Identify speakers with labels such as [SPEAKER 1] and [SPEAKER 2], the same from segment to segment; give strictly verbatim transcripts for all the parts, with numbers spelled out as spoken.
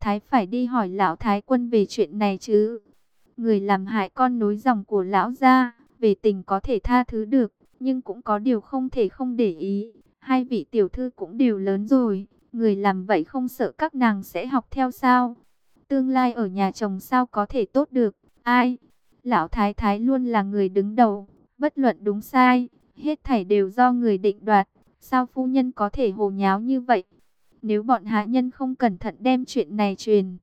[SPEAKER 1] Thái phải đi hỏi lão Thái quân về chuyện này chứ. Người làm hại con nối dòng của lão gia, về tình có thể tha thứ được, nhưng cũng có điều không thể không để ý. Hai vị tiểu thư cũng đều lớn rồi, người làm vậy không sợ các nàng sẽ học theo sao? Tương lai ở nhà chồng sao có thể tốt được? Ai? Lão Thái Thái luôn là người đứng đầu, bất luận đúng sai, hết thảy đều do người định đoạt. Sao phu nhân có thể hồ nháo như vậy? Nếu bọn hạ nhân không cẩn thận đem chuyện này truyền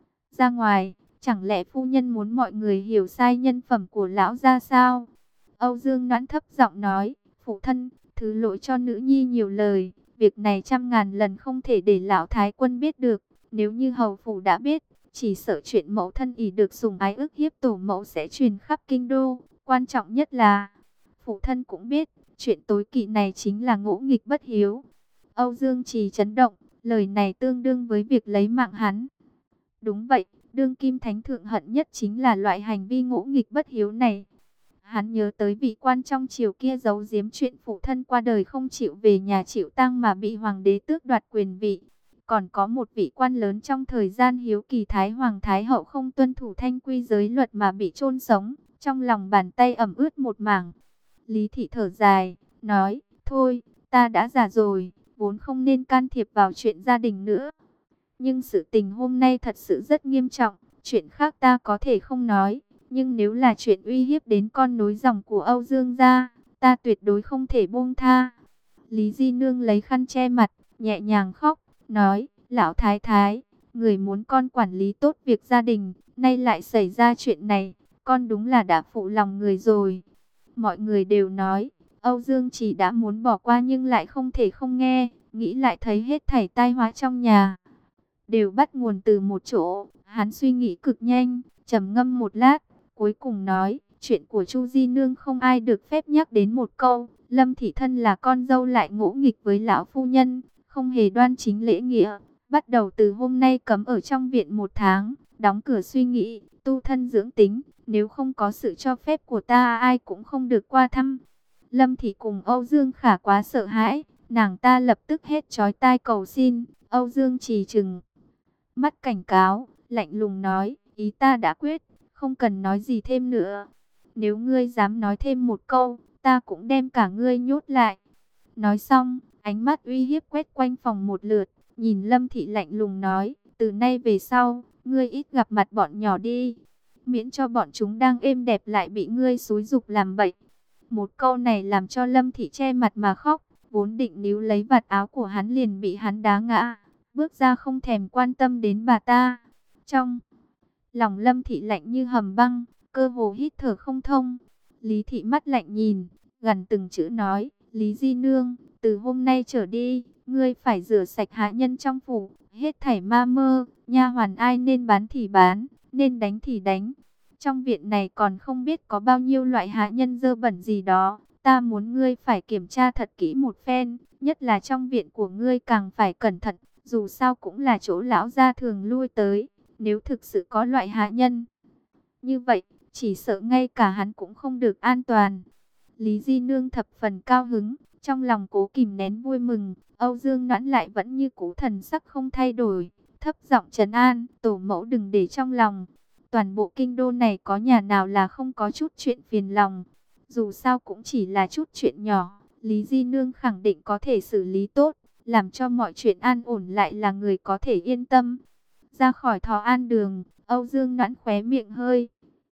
[SPEAKER 1] ra ngoài, chẳng lẽ phu nhân muốn mọi người hiểu sai nhân phẩm của lão gia sao? Âu Dương Noãn thấp giọng nói, phụ thân, thứ lỗi cho nữ nhi nhiều lời, việc này trăm ngàn lần không thể để lão Thái quân biết được. Nếu như hầu phủ đã biết, chỉ sợ chuyện mẫu thân ỷ được sủng ái ức hiếp tổ mẫu sẽ truyền khắp kinh đô. Quan trọng nhất là, phụ thân cũng biết, chuyện tối kỵ này chính là ngỗ nghịch bất hiếu. Âu Dương Trì chấn động, lời này tương đương với việc lấy mạng hắn. Đúng vậy, đương kim thánh thượng hận nhất chính là loại hành vi ngỗ nghịch bất hiếu này. Hắn nhớ tới vị quan trong triều kia giấu giếm chuyện phụ thân qua đời không chịu về nhà chịu tang mà bị hoàng đế tước đoạt quyền vị. Còn có một vị quan lớn trong thời gian hiếu kỳ Thái Hoàng Thái Hậu không tuân thủ thanh quy giới luật mà bị chôn sống, trong lòng bàn tay ẩm ướt một mảng. Lý Thị thở dài, nói, thôi, ta đã già rồi, vốn không nên can thiệp vào chuyện gia đình nữa. Nhưng sự tình hôm nay thật sự rất nghiêm trọng, chuyện khác ta có thể không nói. Nhưng nếu là chuyện uy hiếp đến con nối dòng của Âu Dương gia, ta tuyệt đối không thể buông tha. Lý Di Nương lấy khăn che mặt, nhẹ nhàng khóc, nói, lão thái thái, người muốn con quản lý tốt việc gia đình, nay lại xảy ra chuyện này, con đúng là đã phụ lòng người rồi. Mọi người đều nói, Âu Dương chỉ đã muốn bỏ qua nhưng lại không thể không nghe, nghĩ lại thấy hết thảy tai họa trong nhà đều bắt nguồn từ một chỗ. Hắn suy nghĩ cực nhanh, trầm ngâm một lát, cuối cùng nói, chuyện của Chu Di Nương không ai được phép nhắc đến một câu. Lâm Thị thân là con dâu lại ngỗ nghịch với lão phu nhân, không hề đoan chính lễ nghĩa. Bắt đầu từ hôm nay cấm ở trong viện một tháng, đóng cửa suy nghĩ, tu thân dưỡng tính. Nếu không có sự cho phép của ta ai cũng không được qua thăm. Lâm Thị cùng Âu Dương Khả quá sợ hãi, nàng ta lập tức hết chói tai cầu xin. Âu Dương trì trừng mắt cảnh cáo, lạnh lùng nói, ý ta đã quyết, không cần nói gì thêm nữa. Nếu ngươi dám nói thêm một câu, ta cũng đem cả ngươi nhốt lại. Nói xong, ánh mắt uy hiếp quét quanh phòng một lượt, nhìn Lâm Thị lạnh lùng nói, từ nay về sau, ngươi ít gặp mặt bọn nhỏ đi, miễn cho bọn chúng đang êm đẹp lại bị ngươi xúi giục làm bậy. Một câu này làm cho Lâm Thị che mặt mà khóc, vốn định níu lấy vạt áo của hắn liền bị hắn đá ngã, bước ra không thèm quan tâm đến bà ta. Trong lòng Lâm Thị lạnh như hầm băng, cơ hồ hít thở không thông. Lý Thị mắt lạnh nhìn, gần từng chữ nói, Lý Di Nương, từ hôm nay trở đi, ngươi phải rửa sạch hạ nhân trong phủ, hết thảy ma mơ, nha hoàn ai nên bán thì bán, nên đánh thì đánh. Trong viện này còn không biết có bao nhiêu loại hạ nhân dơ bẩn gì đó, ta muốn ngươi phải kiểm tra thật kỹ một phen, nhất là trong viện của ngươi càng phải cẩn thận, dù sao cũng là chỗ lão gia thường lui tới, nếu thực sự có loại hạ nhân như vậy, chỉ sợ ngay cả hắn cũng không được an toàn. Lý Di Nương thập phần cao hứng, trong lòng cố kìm nén vui mừng. Âu Dương Noãn lại vẫn như cũ thần sắc không thay đổi, thấp giọng trấn an, tổ mẫu đừng để trong lòng. Toàn bộ kinh đô này có nhà nào là không có chút chuyện phiền lòng. Dù sao cũng chỉ là chút chuyện nhỏ, Lý Di Nương khẳng định có thể xử lý tốt, làm cho mọi chuyện an ổn lại là người có thể yên tâm. Ra khỏi Thọ An đường, Âu Dương Noãn khóe miệng hơi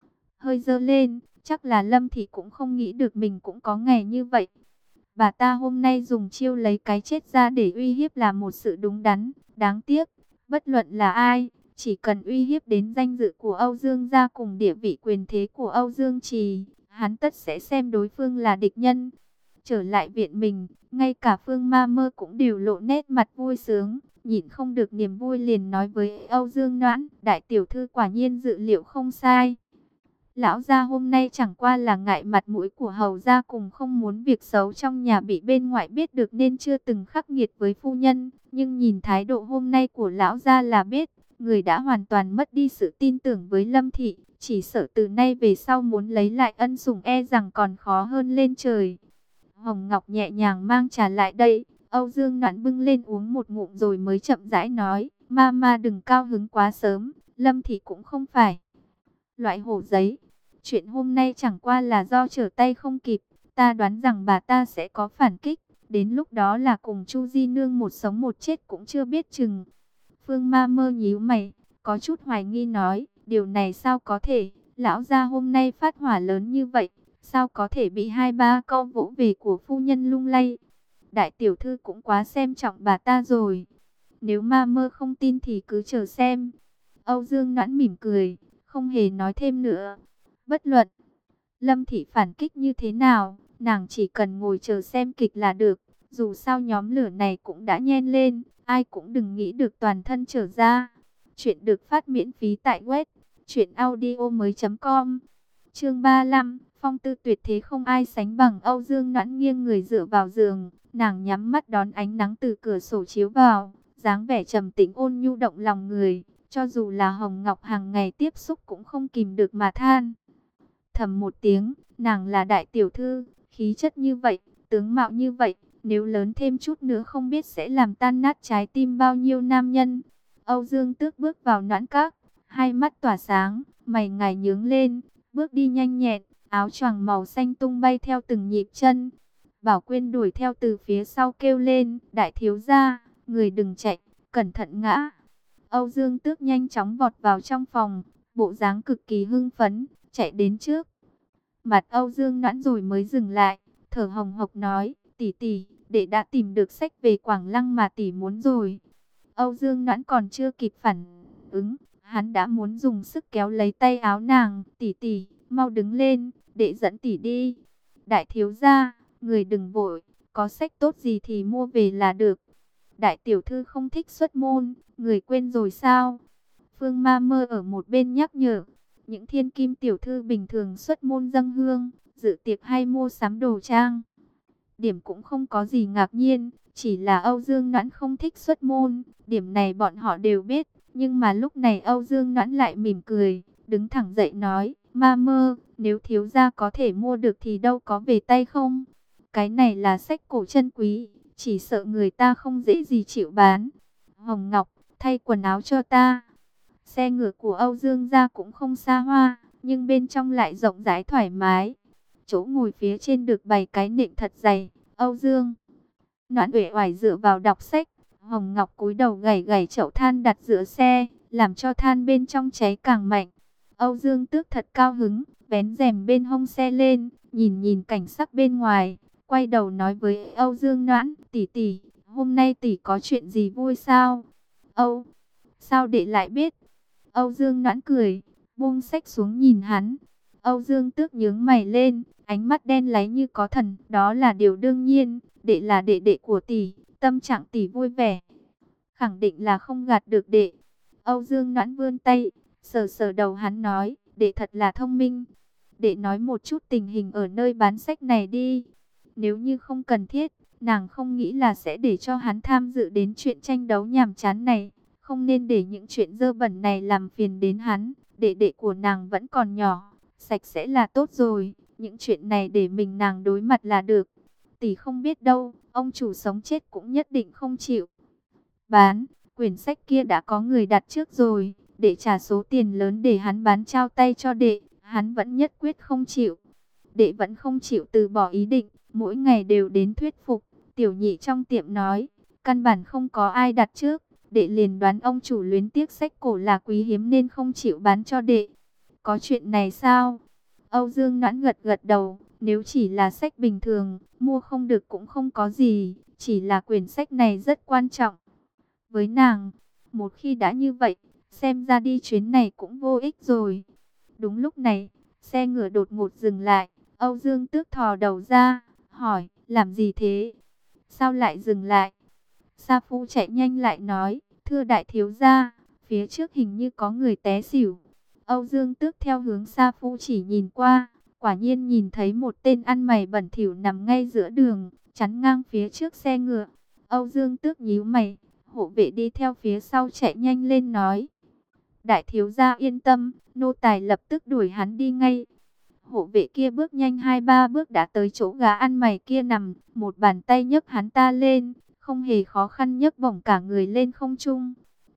[SPEAKER 1] hơi dơ lên, chắc là Lâm Thị cũng không nghĩ được mình cũng có ngày như vậy. Bà ta hôm nay dùng chiêu lấy cái chết ra để uy hiếp là một sự đúng đắn, đáng tiếc, bất luận là ai, chỉ cần uy hiếp đến danh dự của Âu Dương gia cùng địa vị quyền thế của Âu Dương Trì, hắn tất sẽ xem đối phương là địch nhân. Trở lại viện mình, ngay cả Phương Ma Mơ cũng đều lộ nét mặt vui sướng, nhịn không được niềm vui liền nói với Âu Dương Noãn, đại tiểu thư quả nhiên dự liệu không sai. Lão gia hôm nay chẳng qua là ngại mặt mũi của hầu gia cùng không muốn việc xấu trong nhà bị bên ngoài biết được nên chưa từng khắc nghiệt với phu nhân, nhưng nhìn thái độ hôm nay của lão gia là biết, người đã hoàn toàn mất đi sự tin tưởng với Lâm Thị, chỉ sợ từ nay về sau muốn lấy lại ân sủng e rằng còn khó hơn lên trời. Hồng Ngọc nhẹ nhàng mang trà lại đây, Âu Dương Noãn bưng lên uống một ngụm rồi mới chậm rãi nói, Mama đừng cao hứng quá sớm, Lâm Thị cũng không phải loại hổ giấy. Chuyện hôm nay chẳng qua là do trở tay không kịp, ta đoán rằng bà ta sẽ có phản kích. Đến lúc đó là cùng Chu Di Nương một sống một chết cũng chưa biết chừng. Phương Ma Mơ nhíu mày, có chút hoài nghi nói, điều này sao có thể, lão gia hôm nay phát hỏa lớn như vậy, sao có thể bị hai ba câu vỗ về của phu nhân lung lay. Đại tiểu thư cũng quá xem trọng bà ta rồi. Nếu Ma Mơ không tin thì cứ chờ xem. Âu Dương Noãn mỉm cười, không hề nói thêm nữa. Bất luận Lâm Thị phản kích như thế nào, nàng chỉ cần ngồi chờ xem kịch là được. Dù sao nhóm lửa này cũng đã nhen lên, ai cũng đừng nghĩ được toàn thân trở ra. Chuyện được phát miễn phí tại web truyện audio mới chấm com. Chương ba mươi lăm, phong tư tuyệt thế không ai sánh bằng. Âu Dương Noãn nghiêng người dựa vào giường, nàng nhắm mắt đón ánh nắng từ cửa sổ chiếu vào, dáng vẻ trầm tĩnh ôn nhu động lòng người. Cho dù là Hồng Ngọc hàng ngày tiếp xúc cũng không kìm được mà than thầm một tiếng, nàng là đại tiểu thư, khí chất như vậy, tướng mạo như vậy, nếu lớn thêm chút nữa không biết sẽ làm tan nát trái tim bao nhiêu nam nhân. Âu Dương Tước bước vào noãn các, hai mắt tỏa sáng, mày ngài nhướng lên, bước đi nhanh nhẹn, áo choàng màu xanh tung bay theo từng nhịp chân. Bảo Quyên đuổi theo từ phía sau kêu lên, đại thiếu gia, người đừng chạy, cẩn thận ngã. Âu Dương Tước nhanh chóng vọt vào trong phòng, bộ dáng cực kỳ hưng phấn, chạy đến trước mặt Âu Dương Noãn rồi mới dừng lại, thở hồng hộc nói, tỷ tỷ, đệ đã tìm được sách về Quảng Lăng mà tỷ muốn rồi. Âu Dương Noãn còn chưa kịp phản ứng, hắn đã muốn dùng sức kéo lấy tay áo nàng, tỷ tỷ, mau đứng lên, đệ dẫn tỷ đi. Đại thiếu gia, người đừng vội, có sách tốt gì thì mua về là được. Đại tiểu thư không thích xuất môn, người quên rồi sao? Phương Ma Mơ ở một bên nhắc nhở. Những thiên kim tiểu thư bình thường xuất môn dâng hương, dự tiệc hay mua sắm đồ trang điểm cũng không có gì ngạc nhiên, chỉ là Âu Dương Noãn không thích xuất môn, điểm này bọn họ đều biết. Nhưng mà lúc này Âu Dương Noãn lại mỉm cười, đứng thẳng dậy nói, Ma Mơ, nếu thiếu gia có thể mua được thì đâu có về tay không? Cái này là sách cổ chân quý, chỉ sợ người ta không dễ gì chịu bán. Hồng Ngọc, thay quần áo cho ta. Xe ngựa của Âu Dương gia cũng không xa hoa, nhưng bên trong lại rộng rãi thoải mái. Chỗ ngồi phía trên được bày cái nệm thật dày. Âu Dương Noãn uể oải dựa vào đọc sách. Hồng Ngọc cúi đầu gảy gảy chậu than đặt giữa xe, làm cho than bên trong cháy càng mạnh. Âu Dương Tước thật cao hứng, vén rèm bên hông xe lên, nhìn nhìn cảnh sắc bên ngoài, quay đầu nói với Âu Dương Noãn, tỷ tỷ, hôm nay tỷ có chuyện gì vui sao? Âu, sao đệ lại biết? Âu Dương Noãn cười, buông sách xuống nhìn hắn. Âu Dương Tước nhướng mày lên, ánh mắt đen láy như có thần, đó là điều đương nhiên, đệ là đệ đệ của tỷ, tâm trạng tỷ vui vẻ, khẳng định là không gạt được đệ. Âu Dương Noãn vươn tay, sờ sờ đầu hắn nói, đệ thật là thông minh. Đệ nói một chút tình hình ở nơi bán sách này đi. Nếu như không cần thiết, nàng không nghĩ là sẽ để cho hắn tham dự đến chuyện tranh đấu nhàm chán này. Không nên để những chuyện dơ bẩn này làm phiền đến hắn. Đệ đệ của nàng vẫn còn nhỏ, sạch sẽ là tốt rồi. Những chuyện này để mình nàng đối mặt là được. Tỷ không biết đâu, ông chủ sống chết cũng nhất định không chịu bán. Quyển sách kia đã có người đặt trước rồi, để trả số tiền lớn để hắn bán trao tay cho đệ. Hắn vẫn nhất quyết không chịu. Đệ vẫn không chịu từ bỏ ý định, mỗi ngày đều đến thuyết phục. Tiểu nhị trong tiệm nói, căn bản không có ai đặt trước. Đệ liền đoán ông chủ luyến tiếc sách cổ là quý hiếm nên không chịu bán cho đệ. Có chuyện này sao? Âu Dương Noãn gật gật đầu, nếu chỉ là sách bình thường, mua không được cũng không có gì. Chỉ là quyển sách này rất quan trọng với nàng. Một khi đã như vậy, xem ra đi chuyến này cũng vô ích rồi. Đúng lúc này, xe ngựa đột ngột dừng lại. Âu Dương Tước thò đầu ra, hỏi, làm gì thế? Sao lại dừng lại? Sa Phu chạy nhanh lại nói, thưa đại thiếu gia, phía trước hình như có người té xỉu. Âu Dương Tước theo hướng Sa Phu chỉ nhìn qua, quả nhiên nhìn thấy một tên ăn mày bẩn thỉu nằm ngay giữa đường, chắn ngang phía trước xe ngựa. Âu Dương Tước nhíu mày, hộ vệ đi theo phía sau chạy nhanh lên nói, đại thiếu gia yên tâm, nô tài lập tức đuổi hắn đi ngay. Hộ vệ kia bước nhanh hai ba bước đã tới chỗ gã ăn mày kia nằm, một bàn tay nhấc hắn ta lên, không hề khó khăn nhấc bổng cả người lên không trung.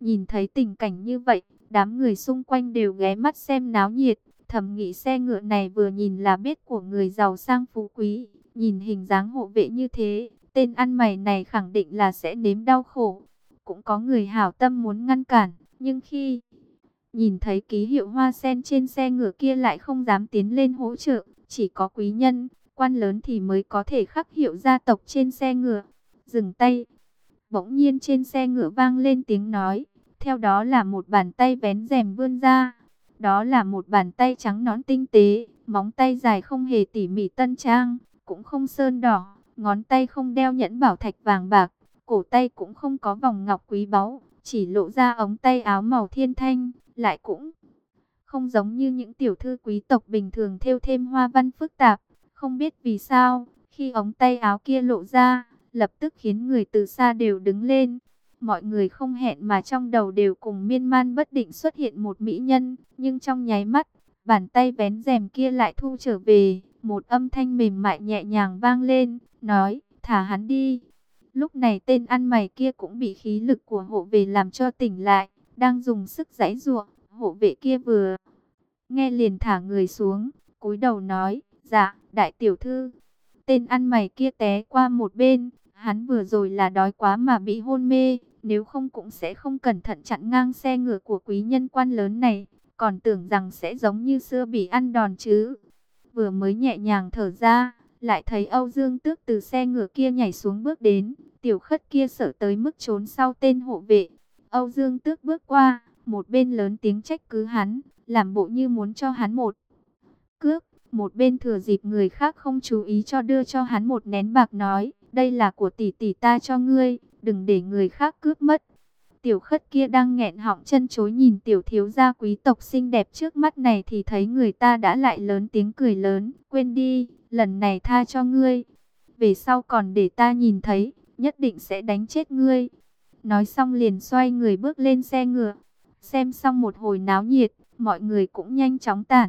[SPEAKER 1] Nhìn thấy tình cảnh như vậy, đám người xung quanh đều ghé mắt xem náo nhiệt, thầm nghĩ xe ngựa này vừa nhìn là biết của người giàu sang phú quý, nhìn hình dáng hộ vệ như thế, tên ăn mày này khẳng định là sẽ nếm đau khổ. Cũng có người hảo tâm muốn ngăn cản, nhưng khi nhìn thấy ký hiệu hoa sen trên xe ngựa kia lại không dám tiến lên hỗ trợ, chỉ có quý nhân, quan lớn thì mới có thể khắc hiệu gia tộc trên xe ngựa. Dừng tay. Bỗng nhiên trên xe ngựa vang lên tiếng nói, theo đó là một bàn tay vén rèm vươn ra. Đó là một bàn tay trắng nõn tinh tế, móng tay dài không hề tỉ mỉ tân trang, cũng không sơn đỏ, ngón tay không đeo nhẫn bảo thạch vàng bạc, cổ tay cũng không có vòng ngọc quý báu, chỉ lộ ra ống tay áo màu thiên thanh, lại cũng không giống như những tiểu thư quý tộc bình thường thêu thêm hoa văn phức tạp. Không biết vì sao, khi ống tay áo kia lộ ra, lập tức khiến người từ xa đều đứng lên. Mọi người không hẹn mà trong đầu đều cùng miên man bất định xuất hiện một mỹ nhân, nhưng trong nháy mắt, bàn tay vén rèm kia lại thu trở về, một âm thanh mềm mại nhẹ nhàng vang lên, nói, thả hắn đi. Lúc này tên ăn mày kia cũng bị khí lực của hộ vệ làm cho tỉnh lại, đang dùng sức giãy giụa. Hộ vệ kia vừa nghe liền thả người xuống, cúi đầu nói, dạ, đại tiểu thư. Tên ăn mày kia té qua một bên, hắn vừa rồi là đói quá mà bị hôn mê, nếu không cũng sẽ không cẩn thận chặn ngang xe ngựa của quý nhân quan lớn này, còn tưởng rằng sẽ giống như xưa bị ăn đòn chứ. Vừa mới nhẹ nhàng thở ra, lại thấy Âu Dương Tước từ xe ngựa kia nhảy xuống bước đến, tiểu khất kia sợ tới mức trốn sau tên hộ vệ. Âu Dương Tước bước qua, một bên lớn tiếng trách cứ hắn, làm bộ như muốn cho hắn một cước, một bên thừa dịp người khác không chú ý cho đưa cho hắn một nén bạc nói, đây là của tỷ tỷ ta cho ngươi, đừng để người khác cướp mất. Tiểu khất kia đang nghẹn họng chân chối nhìn tiểu thiếu gia quý tộc xinh đẹp trước mắt này thì thấy người ta đã lại lớn tiếng cười lớn, quên đi, lần này tha cho ngươi, về sau còn để ta nhìn thấy, nhất định sẽ đánh chết ngươi. Nói xong liền xoay người bước lên xe ngựa. Xem xong một hồi náo nhiệt, mọi người cũng nhanh chóng tản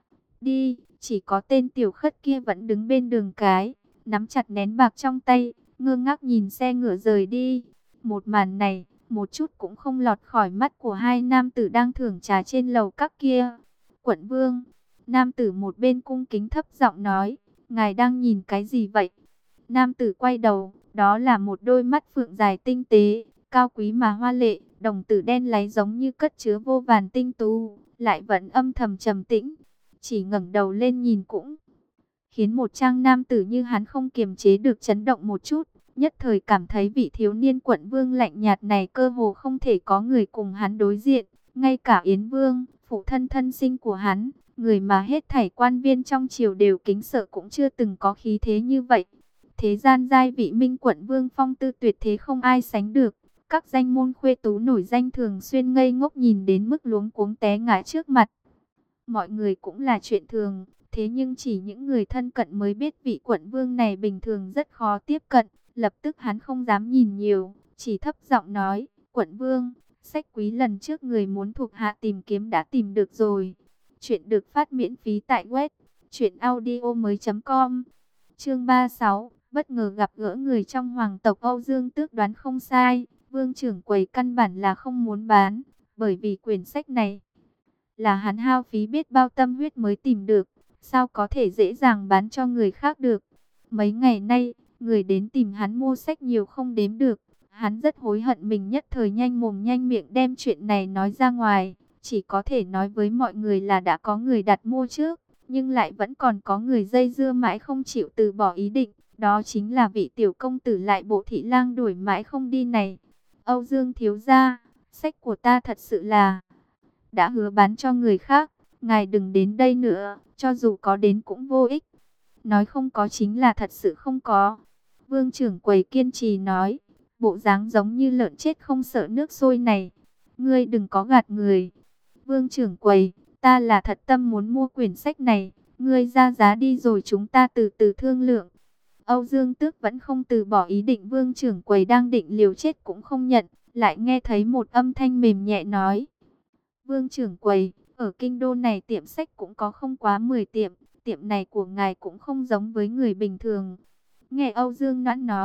[SPEAKER 1] đi, chỉ có tên tiểu khất kia vẫn đứng bên đường cái, nắm chặt nén bạc trong tay, ngơ ngác nhìn xe ngựa rời đi. Một màn này, một chút cũng không lọt khỏi mắt của hai nam tử đang thưởng trà trên lầu các kia. Quận vương, nam tử một bên cung kính thấp giọng nói, ngài đang nhìn cái gì vậy? Nam tử quay đầu, đó là một đôi mắt phượng dài tinh tế, cao quý mà hoa lệ, đồng tử đen láy giống như cất chứa vô vàn tinh tú, lại vẫn âm thầm trầm tĩnh. Chỉ ngẩng đầu lên nhìn cũng khiến một trang nam tử như hắn không kiềm chế được chấn động một chút, nhất thời cảm thấy vị thiếu niên quận vương lạnh nhạt này cơ hồ không thể có người cùng hắn đối diện, ngay cả Yến Vương, phụ thân thân sinh của hắn, người mà hết thảy quan viên trong triều đều kính sợ cũng chưa từng có khí thế như vậy. Thế gian giai vị minh quận vương phong tư tuyệt thế không ai sánh được, các danh môn khuê tú nổi danh thường xuyên ngây ngốc nhìn đến mức luống cuống té ngã trước mặt. Mọi người cũng là chuyện thường, thế nhưng chỉ những người thân cận mới biết vị quận vương này bình thường rất khó tiếp cận. Lập tức hắn không dám nhìn nhiều, chỉ thấp giọng nói, quận vương, sách quý lần trước người muốn thuộc hạ tìm kiếm đã tìm được rồi. Chuyện được phát miễn phí tại web truyện audio mới chấm com. Chương ba mươi sáu, bất ngờ gặp gỡ người trong hoàng tộc. Âu Dương Tước đoán không sai, vương trưởng quầy căn bản là không muốn bán, bởi vì quyển sách này là hắn hao phí biết bao tâm huyết mới tìm được, sao có thể dễ dàng bán cho người khác được. Mấy ngày nay, người đến tìm hắn mua sách nhiều không đếm được, hắn rất hối hận mình nhất thời nhanh mồm nhanh miệng đem chuyện này nói ra ngoài, chỉ có thể nói với mọi người là đã có người đặt mua trước, nhưng lại vẫn còn có người dây dưa mãi không chịu từ bỏ ý định, đó chính là vị tiểu công tử lại bộ thị lang đuổi mãi không đi này. Âu Dương thiếu gia, sách của ta thật sự là đã hứa bán cho người khác, ngài đừng đến đây nữa, cho dù có đến cũng vô ích. Nói không có chính là thật sự không có. Vương trưởng quầy kiên trì nói, bộ dáng giống như lợn chết không sợ nước sôi này. Ngươi đừng có gạt người. Vương trưởng quầy, ta là thật tâm muốn mua quyển sách này, ngươi ra giá đi rồi chúng ta từ từ thương lượng. Âu Dương Tước vẫn không từ bỏ ý định, vương trưởng quầy đang định liều chết cũng không nhận, lại nghe thấy một âm thanh mềm nhẹ nói. Vương trưởng quầy, ở kinh đô này tiệm sách cũng có không quá mười tiệm, tiệm này của ngài cũng không giống với người bình thường. Nghe Âu Dương Noãn nói,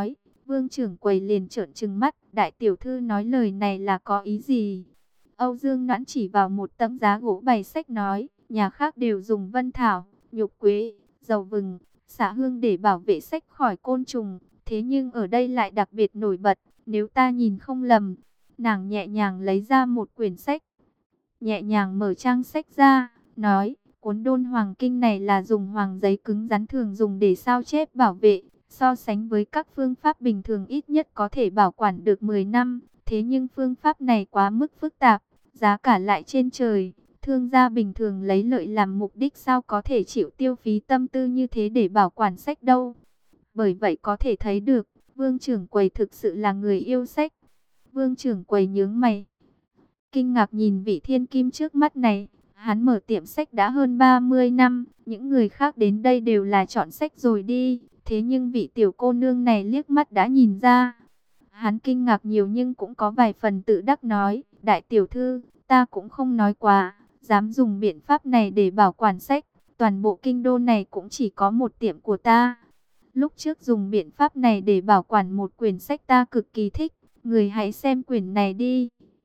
[SPEAKER 1] Vương trưởng quầy liền trợn trừng mắt, đại tiểu thư nói lời này là có ý gì? Âu Dương Noãn chỉ vào một tấm giá gỗ bày sách nói, nhà khác đều dùng vân thảo, nhục quế, dầu vừng, xả hương để bảo vệ sách khỏi côn trùng, thế nhưng ở đây lại đặc biệt nổi bật, nếu ta nhìn không lầm. Nàng nhẹ nhàng lấy ra một quyển sách, nhẹ nhàng mở trang sách ra, nói, cuốn Đôn Hoàng Kinh này là dùng hoàng giấy cứng rắn thường dùng để sao chép bảo vệ, so sánh với các phương pháp bình thường ít nhất có thể bảo quản được mười năm, thế nhưng phương pháp này quá mức phức tạp, giá cả lại trên trời, thương gia bình thường lấy lợi làm mục đích sao có thể chịu tiêu phí tâm tư như thế để bảo quản sách đâu. Bởi vậy có thể thấy được, Vương trưởng quầy thực sự là người yêu sách. Vương trưởng quầy nhướng mày, kinh ngạc nhìn vị thiên kim trước mắt này. Hắn mở tiệm sách đã hơn ba mươi năm, những người khác đến đây đều là chọn sách rồi đi. Thế nhưng vị tiểu cô nương này liếc mắt đã nhìn ra. Hắn kinh ngạc nhiều nhưng cũng có vài phần tự đắc nói, đại tiểu thư, ta cũng không nói quá, dám dùng biện pháp này để bảo quản sách. Toàn bộ kinh đô này cũng chỉ có một tiệm của ta. Lúc trước dùng biện pháp này để bảo quản một quyển sách ta cực kỳ thích, người hãy xem quyển này đi.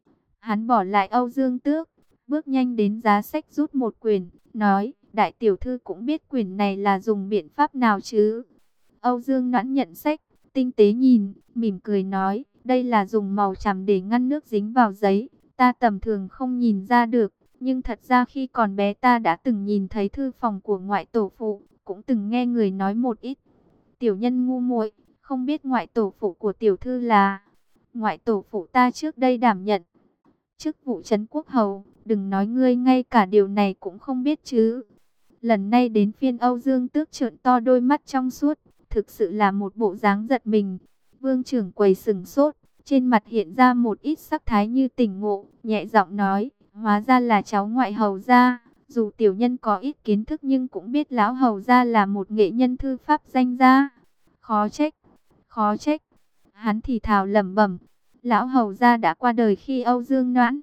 [SPEAKER 1] Hắn bỏ lại Âu Dương Tước, bước nhanh đến giá sách rút một quyển, nói, đại tiểu thư cũng biết quyển này là dùng biện pháp nào chứ. Âu Dương Noãn nhận sách, tinh tế nhìn, mỉm cười nói, đây là dùng màu chàm để ngăn nước dính vào giấy, ta tầm thường không nhìn ra được, nhưng thật ra khi còn bé ta đã từng nhìn thấy thư phòng của ngoại tổ phụ, cũng từng nghe người nói một ít. Tiểu nhân ngu muội, không biết ngoại tổ phụ của tiểu thư là. Ngoại tổ phụ ta trước đây đảm nhận chức vụ trấn quốc hầu, đừng nói ngươi ngay cả điều này cũng không biết chứ. Lần này đến phiên Âu Dương Tước trợn to đôi mắt trong suốt, thực sự là một bộ dáng giật mình. Vương trưởng quầy sừng sốt, trên mặt hiện ra một ít sắc thái như tỉnh ngộ, nhẹ giọng nói, hóa ra là cháu ngoại hầu gia. Dù tiểu nhân có ít kiến thức nhưng cũng biết lão hầu gia là một nghệ nhân thư pháp danh gia. Khó trách, khó trách. Hắn thì thào lẩm bẩm, lão hầu gia đã qua đời khi Âu Dương Noãn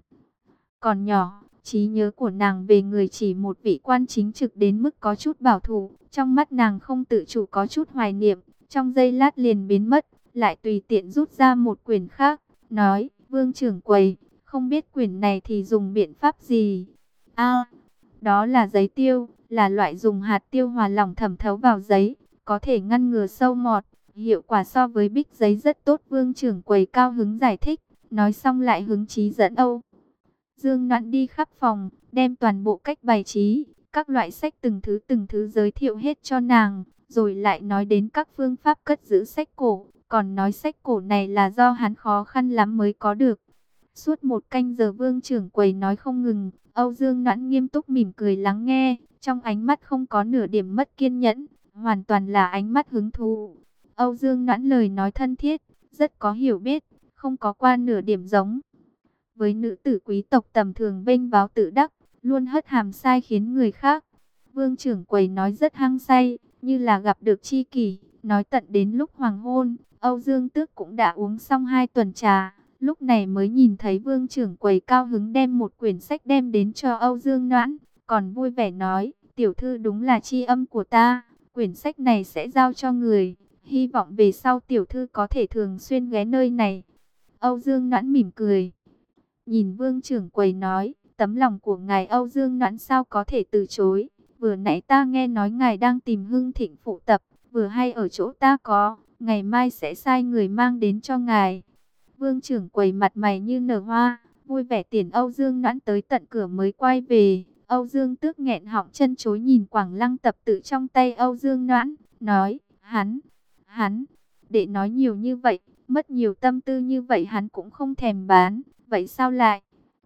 [SPEAKER 1] còn nhỏ. Trí nhớ của nàng về người chỉ một vị quan chính trực đến mức có chút bảo thủ, trong mắt nàng không tự chủ có chút hoài niệm, trong giây lát liền biến mất, lại tùy tiện rút ra một quyển khác, nói, Vương trưởng quầy, không biết quyển này thì dùng biện pháp gì? A, đó là giấy tiêu, là loại dùng hạt tiêu hòa lỏng thẩm thấu vào giấy, có thể ngăn ngừa sâu mọt, hiệu quả so với bích giấy rất tốt. Vương trưởng quầy cao hứng giải thích, nói xong lại hứng chí dẫn Âu Dương Noãn đi khắp phòng, đem toàn bộ cách bày trí, các loại sách từng thứ từng thứ giới thiệu hết cho nàng, rồi lại nói đến các phương pháp cất giữ sách cổ, còn nói sách cổ này là do hắn khó khăn lắm mới có được. Suốt một canh giờ Vương trưởng quầy nói không ngừng, Âu Dương Noãn nghiêm túc mỉm cười lắng nghe, trong ánh mắt không có nửa điểm mất kiên nhẫn, hoàn toàn là ánh mắt hứng thú. Âu Dương Noãn lời nói thân thiết, rất có hiểu biết, không có qua nửa điểm giống với nữ tử quý tộc tầm thường vênh váo tự đắc, luôn hất hàm sai khiến người khác. Vương trưởng quầy nói rất hăng say, như là gặp được tri kỷ, nói tận đến lúc hoàng hôn, Âu Dương Tước cũng đã uống xong hai tuần trà, lúc này mới nhìn thấy Vương trưởng quầy cao hứng đem một quyển sách đem đến cho Âu Dương Noãn, còn vui vẻ nói, tiểu thư đúng là tri âm của ta, quyển sách này sẽ giao cho người, hy vọng về sau tiểu thư có thể thường xuyên ghé nơi này. Âu Dương Noãn mỉm cười, nhìn Vương trưởng quầy nói, tấm lòng của ngài Âu Dương Noãn sao có thể từ chối. Vừa nãy ta nghe nói ngài đang tìm Hưng Thịnh phụ tập, vừa hay ở chỗ ta có, ngày mai sẽ sai người mang đến cho ngài. Vương trưởng quầy mặt mày như nở hoa, vui vẻ tiền Âu Dương Noãn tới tận cửa mới quay về. Âu Dương Tước nghẹn họng chân chối nhìn Quảng Lăng tập tự trong tay Âu Dương Noãn, nói, hắn, hắn, để nói nhiều như vậy, mất nhiều tâm tư như vậy hắn cũng không thèm bán. Vậy sao lại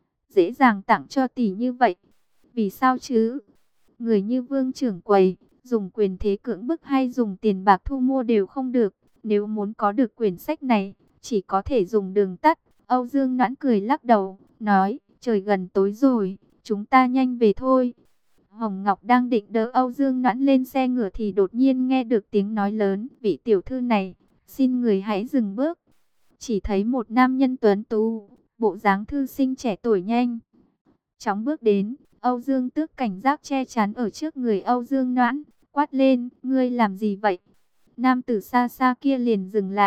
[SPEAKER 1] dễ dàng tặng cho tỷ như vậy? Vì sao chứ? Người như Vương trưởng quầy, dùng quyền thế cưỡng bức hay dùng tiền bạc thu mua đều không được. Nếu muốn có được quyển sách này, chỉ có thể dùng đường tắt. Âu Dương Noãn cười lắc đầu, nói, trời gần tối rồi, chúng ta nhanh về thôi. Hồng Ngọc đang định đỡ Âu Dương Noãn lên xe ngựa thì đột nhiên nghe được tiếng nói lớn, vị tiểu thư này, xin người hãy dừng bước. Chỉ thấy một nam nhân tuấn tú, bộ dáng thư sinh trẻ tuổi nhanh chóng bước đến. Âu Dương Tước cảnh giác che chắn ở trước người Âu Dương Noãn, quát lên, ngươi làm gì vậy? Nam tử xa xa kia liền dừng lại,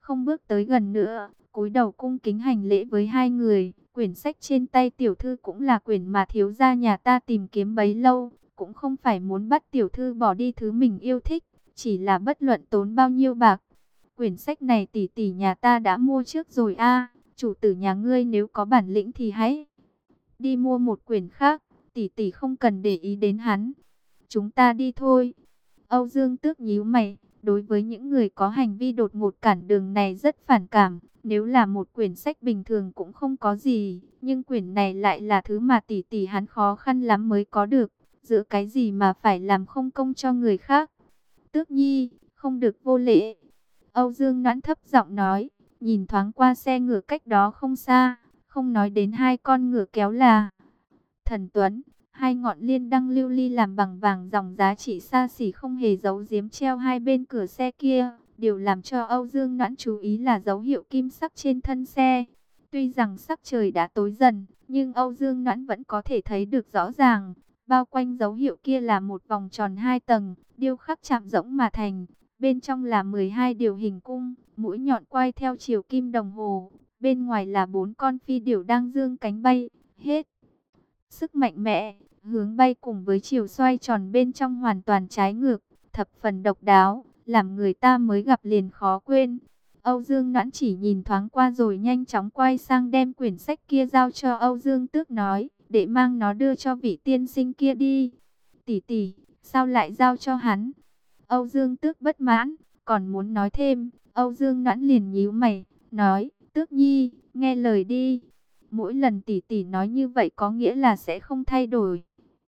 [SPEAKER 1] không bước tới gần nữa, cúi đầu cung kính hành lễ với hai người. Quyển sách trên tay tiểu thư cũng là quyển mà thiếu gia nhà ta tìm kiếm bấy lâu, cũng không phải muốn bắt tiểu thư bỏ đi thứ mình yêu thích, chỉ là bất luận tốn bao nhiêu bạc. Quyển sách này tỷ tỷ nhà ta đã mua trước rồi a, chủ tử nhà ngươi nếu có bản lĩnh thì hãy đi mua một quyển khác, tỷ tỷ không cần để ý đến hắn. Chúng ta đi thôi. Âu Dương Tước nhíu mày, đối với những người có hành vi đột ngột cản đường này rất phản cảm. Nếu là một quyển sách bình thường cũng không có gì, nhưng quyển này lại là thứ mà tỷ tỷ hắn khó khăn lắm mới có được. Giữa cái gì mà phải làm không công cho người khác? Tước Nhi, không được vô lễ. Âu Dương Noãn thấp giọng nói, nhìn thoáng qua xe ngựa cách đó không xa, không nói đến hai con ngựa kéo là Thần Tuấn. Hai ngọn liên đăng lưu ly làm bằng vàng dòng giá trị xa xỉ không hề giấu giếm treo hai bên cửa xe kia. Điều làm cho Âu Dương Noãn chú ý là dấu hiệu kim sắc trên thân xe. Tuy rằng sắc trời đã tối dần, nhưng Âu Dương Noãn vẫn có thể thấy được rõ ràng. Bao quanh dấu hiệu kia là một vòng tròn hai tầng, điêu khắc chạm rỗng mà thành. Bên trong là mười hai điều hình cung, mũi nhọn quay theo chiều kim đồng hồ. Bên ngoài là bốn con phi điểu đang dương cánh bay, hết sức mạnh mẽ, hướng bay cùng với chiều xoay tròn bên trong hoàn toàn trái ngược, thập phần độc đáo, làm người ta mới gặp liền khó quên. Âu Dương Noãn chỉ nhìn thoáng qua rồi nhanh chóng quay sang đem quyển sách kia giao cho Âu Dương Tước nói, để mang nó đưa cho vị tiên sinh kia đi. Tỷ tỷ, sao lại giao cho hắn? Âu Dương Tước bất mãn, còn muốn nói thêm, Âu Dương Noãn liền nhíu mày, nói, Tước Nhi, nghe lời đi. Mỗi lần tỷ tỷ nói như vậy có nghĩa là sẽ không thay đổi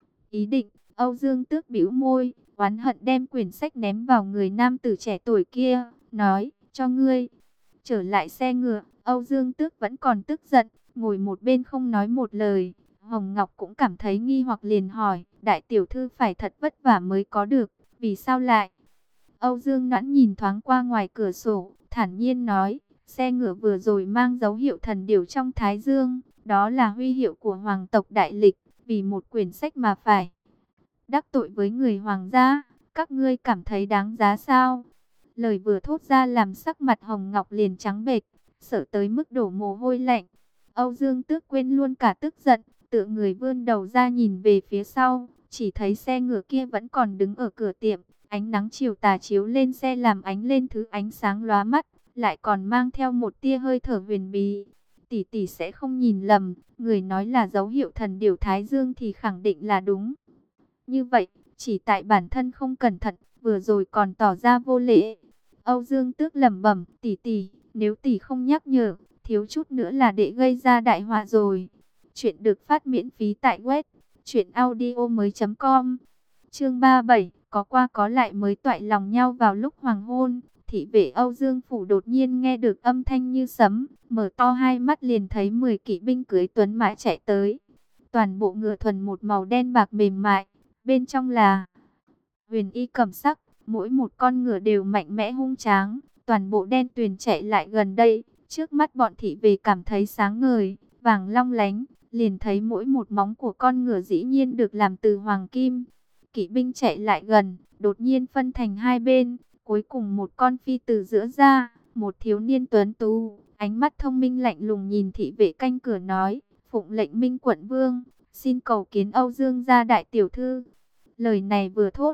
[SPEAKER 1] ý định. Âu Dương Tước bĩu môi, oán hận đem quyển sách ném vào người nam tử trẻ tuổi kia, nói, cho ngươi. Trở lại xe ngựa, Âu Dương Tước vẫn còn tức giận, ngồi một bên không nói một lời. Hồng Ngọc cũng cảm thấy nghi hoặc liền hỏi, đại tiểu thư phải thật vất vả mới có được, vì sao lại? Âu Dương Noãn nhìn thoáng qua ngoài cửa sổ, thản nhiên nói, xe ngựa vừa rồi mang dấu hiệu thần điểu trong thái dương, đó là huy hiệu của hoàng tộc Đại Lịch, vì một quyển sách mà phải đắc tội với người hoàng gia, các ngươi cảm thấy đáng giá sao? Lời vừa thốt ra làm sắc mặt Hồng Ngọc liền trắng bệch, sợ tới mức đổ mồ hôi lạnh. Âu Dương Tước quên luôn cả tức giận, tựa người vươn đầu ra nhìn về phía sau, chỉ thấy xe ngựa kia vẫn còn đứng ở cửa tiệm, ánh nắng chiều tà chiếu lên xe làm ánh lên thứ ánh sáng lóa mắt, lại còn mang theo một tia hơi thở huyền bí. Tỷ tỷ sẽ không nhìn lầm, người nói là dấu hiệu thần điểu thái dương thì khẳng định là đúng. Như vậy, chỉ tại bản thân không cẩn thận, vừa rồi còn tỏ ra vô lễ. Âu Dương Tước lẩm bẩm, tỷ tỷ, nếu tỷ không nhắc nhở, thiếu chút nữa là để gây ra đại họa rồi. Chuyện được phát miễn phí tại web truyện audio mới chấm com. Chương ba mươi bảy, có qua có lại mới toại lòng nhau vào lúc hoàng hôn. Thị vệ Âu Dương phủ đột nhiên nghe được âm thanh như sấm, mở to hai mắt liền thấy mười kỵ binh cưỡi tuấn mã chạy tới. Toàn bộ ngựa thuần một màu đen bạc mềm mại, bên trong là huyền y cẩm sắc, mỗi một con ngựa đều mạnh mẽ hung tráng, toàn bộ đen tuyền chạy lại gần đây. Trước mắt bọn thị vệ cảm thấy sáng ngời, vàng long lánh, liền thấy mỗi một móng của con ngựa dĩ nhiên được làm từ hoàng kim. Kỵ binh chạy lại gần, đột nhiên phân thành hai bên, cuối cùng một con phi từ giữa ra, một thiếu niên tuấn tú, ánh mắt thông minh lạnh lùng nhìn thị vệ canh cửa nói, phụng lệnh Minh quận vương, xin cầu kiến Âu Dương gia đại tiểu thư. Lời này vừa thốt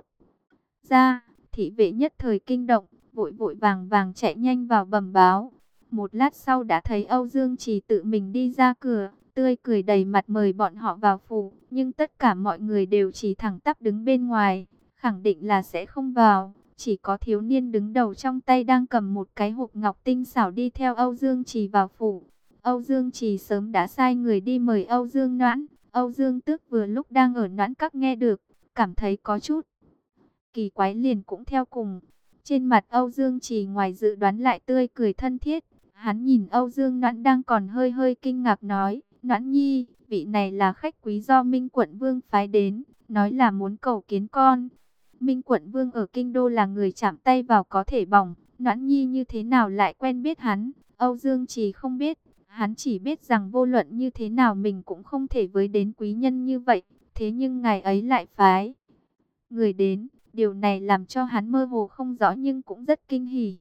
[SPEAKER 1] ra, thị vệ nhất thời kinh động, vội vội vàng vàng chạy nhanh vào bẩm báo. Một lát sau đã thấy Âu Dương Trì tự mình đi ra cửa, tươi cười đầy mặt mời bọn họ vào phủ, nhưng tất cả mọi người đều chỉ thẳng tắp đứng bên ngoài, khẳng định là sẽ không vào. Chỉ có thiếu niên đứng đầu trong tay đang cầm một cái hộp ngọc tinh xảo đi theo Âu Dương Trì vào phủ. Âu Dương Trì sớm đã sai người đi mời Âu Dương Noãn. Âu Dương Tước vừa lúc đang ở Noãn Các nghe được, cảm thấy có chút kỳ quái liền cũng theo cùng. Trên mặt Âu Dương Trì ngoài dự đoán lại tươi cười thân thiết. Hắn nhìn Âu Dương Noãn đang còn hơi hơi kinh ngạc nói, Noãn Nhi, vị này là khách quý do Minh quận vương phái đến, nói là muốn cầu kiến con. Minh quận vương ở kinh đô là người chạm tay vào có thể bỏng, Noãn Nhi như thế nào lại quen biết hắn? Âu Dương Trì không biết, hắn chỉ biết rằng vô luận như thế nào mình cũng không thể với đến quý nhân như vậy, thế nhưng ngài ấy lại phái người đến, điều này làm cho hắn mơ hồ không rõ nhưng cũng rất kinh hỉ.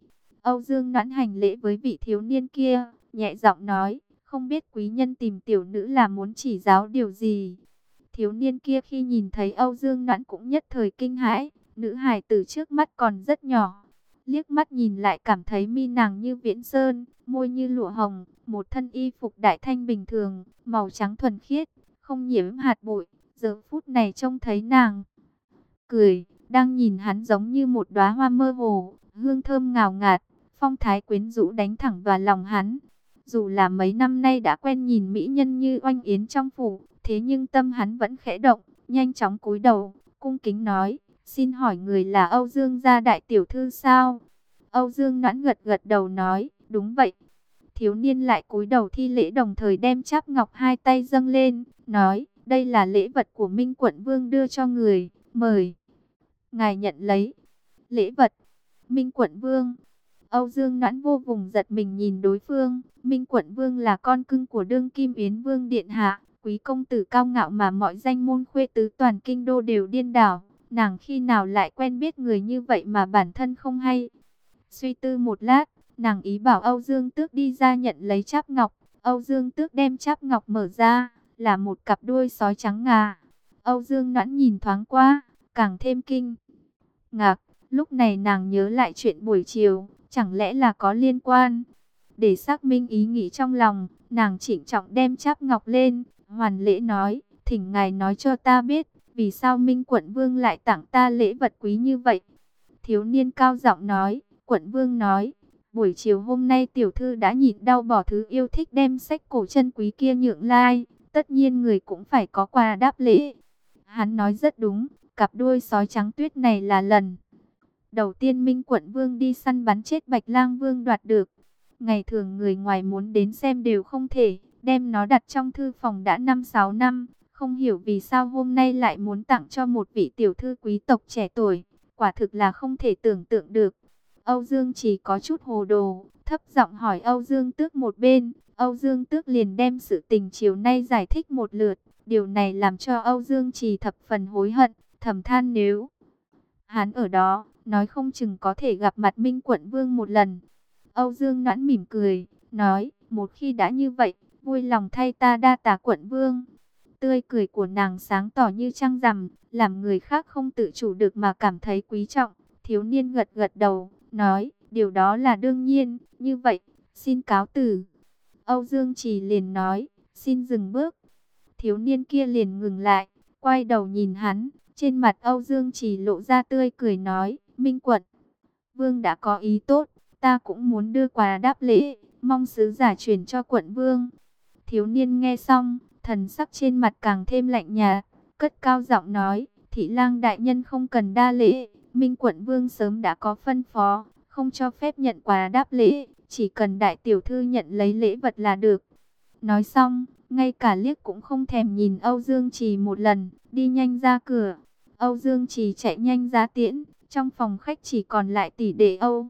[SPEAKER 1] Âu Dương Noãn hành lễ với vị thiếu niên kia, nhẹ giọng nói, không biết quý nhân tìm tiểu nữ là muốn chỉ giáo điều gì. Thiếu niên kia khi nhìn thấy Âu Dương Noãn cũng nhất thời kinh hãi, nữ hài tử trước mắt còn rất nhỏ. Liếc mắt nhìn lại cảm thấy mi nàng như viễn sơn, môi như lụa hồng, một thân y phục đại thanh bình thường, màu trắng thuần khiết, không nhiễm hạt bụi. Giờ phút này trông thấy nàng cười, đang nhìn hắn giống như một đóa hoa mơ hồ, hương thơm ngào ngạt, phong thái quyến rũ đánh thẳng vào lòng hắn. Dù là mấy năm nay đã quen nhìn mỹ nhân như oanh yến trong phủ, thế nhưng tâm hắn vẫn khẽ động, nhanh chóng cúi đầu, cung kính nói, xin hỏi người là Âu Dương gia đại tiểu thư sao? Âu Dương Noãn gật gật đầu nói, đúng vậy. Thiếu niên lại cúi đầu thi lễ đồng thời đem cháp ngọc hai tay dâng lên, nói, đây là lễ vật của Minh Quận Vương đưa cho người, mời ngài nhận lấy. Lễ vật, Minh Quận Vương. Âu Dương Noãn vô cùng giật mình nhìn đối phương. Minh Quận Vương là con cưng của đương kim Yến Vương điện hạ, quý công tử cao ngạo mà mọi danh môn khuê tứ toàn kinh đô đều điên đảo. Nàng khi nào lại quen biết người như vậy mà bản thân không hay. Suy tư một lát, nàng ý bảo Âu Dương Tước đi ra nhận lấy cháp ngọc. Âu Dương Tước đem cháp ngọc mở ra, là một cặp đuôi sói trắng ngà. Âu Dương Noãn nhìn thoáng qua, càng thêm kinh ngạc. Lúc này nàng nhớ lại chuyện buổi chiều, chẳng lẽ là có liên quan. Để xác minh ý nghĩ trong lòng, nàng trịnh trọng đem cháp ngọc lên, hoàn lễ nói, thỉnh ngài nói cho ta biết, vì sao Minh Quận Vương lại tặng ta lễ vật quý như vậy. Thiếu niên cao giọng nói, Quận Vương nói, buổi chiều hôm nay tiểu thư đã nhịn đau bỏ thứ yêu thích đem sách cổ chân quý kia nhượng lai, tất nhiên người cũng phải có quà đáp lễ. Hắn nói rất đúng, cặp đuôi sói trắng tuyết này là lần đầu tiên Minh Quận Vương đi săn bắn chết Bạch Lang Vương đoạt được. Ngày thường người ngoài muốn đến xem đều không thể, đem nó đặt trong thư phòng đã năm sáu năm, không hiểu vì sao hôm nay lại muốn tặng cho một vị tiểu thư quý tộc trẻ tuổi, quả thực là không thể tưởng tượng được. Âu Dương chỉ có chút hồ đồ, thấp giọng hỏi Âu Dương Tước một bên, Âu Dương Tước liền đem sự tình chiều nay giải thích một lượt, điều này làm cho Âu Dương Trì thập phần hối hận, thầm than nếu hắn ở đó, nói không chừng có thể gặp mặt Minh Quận Vương một lần. Âu Dương Noãn mỉm cười, nói, một khi đã như vậy, vui lòng thay ta đa tạ Quận Vương. Tươi cười của nàng sáng tỏ như trăng rằm, làm người khác không tự chủ được mà cảm thấy quý trọng. Thiếu niên gật gật đầu, nói, điều đó là đương nhiên, như vậy, xin cáo từ. Âu Dương Trì liền nói, xin dừng bước. Thiếu niên kia liền ngừng lại, quay đầu nhìn hắn, trên mặt Âu Dương Trì lộ ra tươi cười nói, Minh Quận Vương đã có ý tốt, ta cũng muốn đưa quà đáp lễ, mong sứ giả truyền cho Quận Vương. Thiếu niên nghe xong, thần sắc trên mặt càng thêm lạnh nhạt, cất cao giọng nói, Thị lang đại nhân không cần đa lễ, Minh Quận Vương sớm đã có phân phó, không cho phép nhận quà đáp lễ, chỉ cần đại tiểu thư nhận lấy lễ vật là được. Nói xong, ngay cả liếc cũng không thèm nhìn Âu Dương Trì một lần, đi nhanh ra cửa. Âu Dương Trì chạy nhanh ra tiễn, trong phòng khách chỉ còn lại tỷ đệ Âu